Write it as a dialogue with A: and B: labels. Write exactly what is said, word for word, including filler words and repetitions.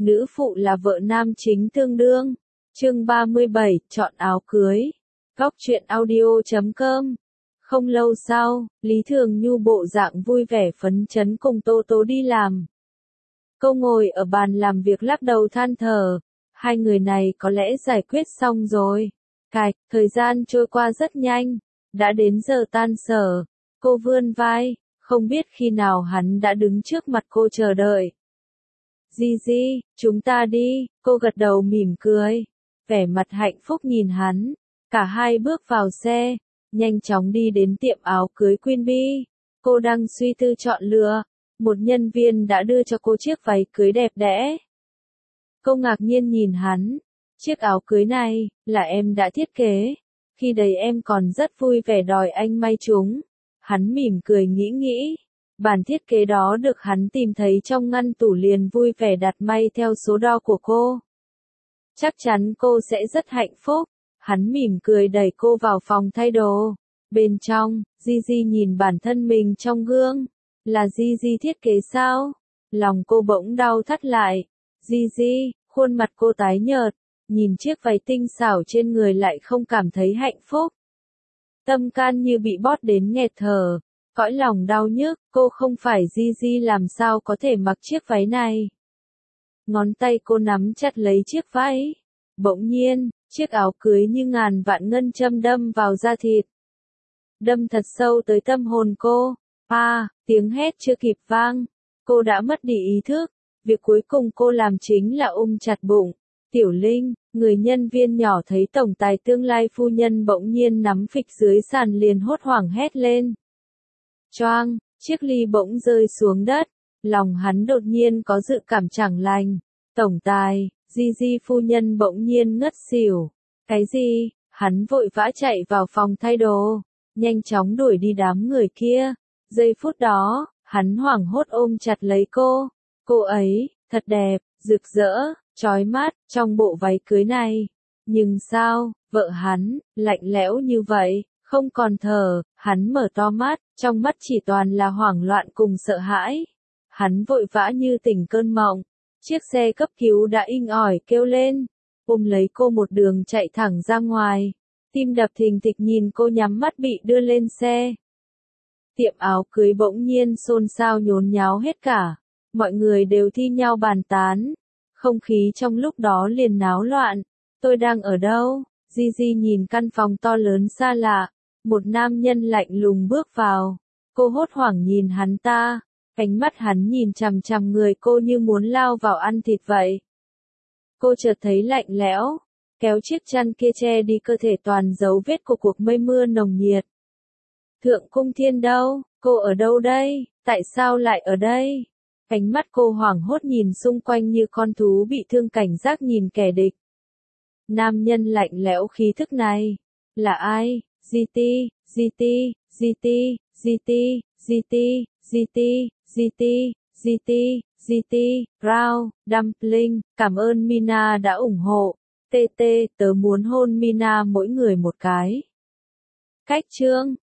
A: nữ phụ là vợ nam chính tương đương. Chương ba mươi bảy, chọn áo cưới. Góc truyện audio chấm com. Không lâu sau, Lý Thường Nhu bộ dạng vui vẻ phấn chấn cùng Tô Tố đi làm. Cô ngồi ở bàn làm việc lắc đầu than thở. Hai người này có lẽ giải quyết xong rồi. Cạch, thời gian trôi qua rất nhanh. Đã đến giờ tan sở. Cô vươn vai, không biết khi nào hắn đã đứng trước mặt cô chờ đợi. Di Di, chúng ta đi, cô gật đầu mỉm cười. Vẻ mặt hạnh phúc nhìn hắn. Cả hai bước vào xe, nhanh chóng đi đến tiệm áo cưới Queen Bee. Cô đang suy tư chọn lựa. Một nhân viên đã đưa cho cô chiếc váy cưới đẹp đẽ. Cô ngạc nhiên nhìn hắn. Chiếc áo cưới này, là em đã thiết kế. Khi đấy em còn rất vui vẻ đòi anh may chúng. Hắn mỉm cười nghĩ nghĩ. Bản thiết kế đó được hắn tìm thấy trong ngăn tủ liền vui vẻ đặt may theo số đo của cô. Chắc chắn cô sẽ rất hạnh phúc. Hắn mỉm cười đẩy cô vào phòng thay đồ. Bên trong, Gigi nhìn bản thân mình trong gương. Là Gigi thiết kế sao? Lòng cô bỗng đau thắt lại. Gigi, khuôn mặt cô tái nhợt. Nhìn chiếc váy tinh xảo trên người lại không cảm thấy hạnh phúc. Tâm can như bị bóp đến nghẹt thở. Cõi lòng đau nhức, cô không phải Gigi làm sao có thể mặc chiếc váy này. Ngón tay cô nắm chặt lấy chiếc váy. Bỗng nhiên, chiếc áo cưới như ngàn vạn ngân châm đâm vào da thịt. Đâm thật sâu tới tâm hồn cô. À, tiếng hét chưa kịp vang. Cô đã mất đi ý thức. Việc cuối cùng cô làm chính là ôm chặt bụng. Tiểu Linh, người nhân viên nhỏ thấy tổng tài tương lai phu nhân bỗng nhiên nắm phịch dưới sàn liền hốt hoảng hét lên. Choang, chiếc ly bỗng rơi xuống đất. Lòng hắn đột nhiên có dự cảm chẳng lành. Tổng tài, Gigi phu nhân bỗng nhiên ngất xỉu. Cái gì? Hắn vội vã chạy vào phòng thay đồ. Nhanh chóng đuổi đi đám người kia. Giây phút đó, hắn hoảng hốt ôm chặt lấy cô. Cô ấy, thật đẹp, rực rỡ, chói mắt, trong bộ váy cưới này. Nhưng sao, vợ hắn, lạnh lẽo như vậy, không còn thở, hắn mở to mắt, trong mắt chỉ toàn là hoảng loạn cùng sợ hãi. Hắn vội vã như tỉnh cơn mộng. Chiếc xe cấp cứu đã inh ỏi kêu lên. Ôm lấy cô một đường chạy thẳng ra ngoài. Tim đập thình thịch nhìn cô nhắm mắt bị đưa lên xe. Tiệm áo cưới bỗng nhiên xôn xao nhốn nháo hết cả. Mọi người đều thi nhau bàn tán. Không khí trong lúc đó liền náo loạn. Tôi đang ở đâu? Gigi nhìn căn phòng to lớn xa lạ. Một nam nhân lạnh lùng bước vào. Cô hốt hoảng nhìn hắn ta. Ánh mắt hắn nhìn chằm chằm người cô như muốn lao vào ăn thịt vậy. Cô chợt thấy lạnh lẽo. Kéo chiếc chăn kia che đi cơ thể toàn dấu vết của cuộc mây mưa nồng nhiệt. Thượng Cung Thiên đâu? Cô ở đâu đây? Tại sao lại ở đây? Ánh mắt cô hoảng hốt nhìn xung quanh như con thú bị thương cảnh giác nhìn kẻ địch. Nam nhân lạnh lẽo khí thức này. Là ai? giê tê, giê tê, giê tê, giê tê, giê tê, giê tê, giê tê, giê tê, giê tê, Brown, Dumpling, cảm ơn Mina đã ủng hộ. tê tê, tớ muốn hôn Mina mỗi người một cái. Cách chương.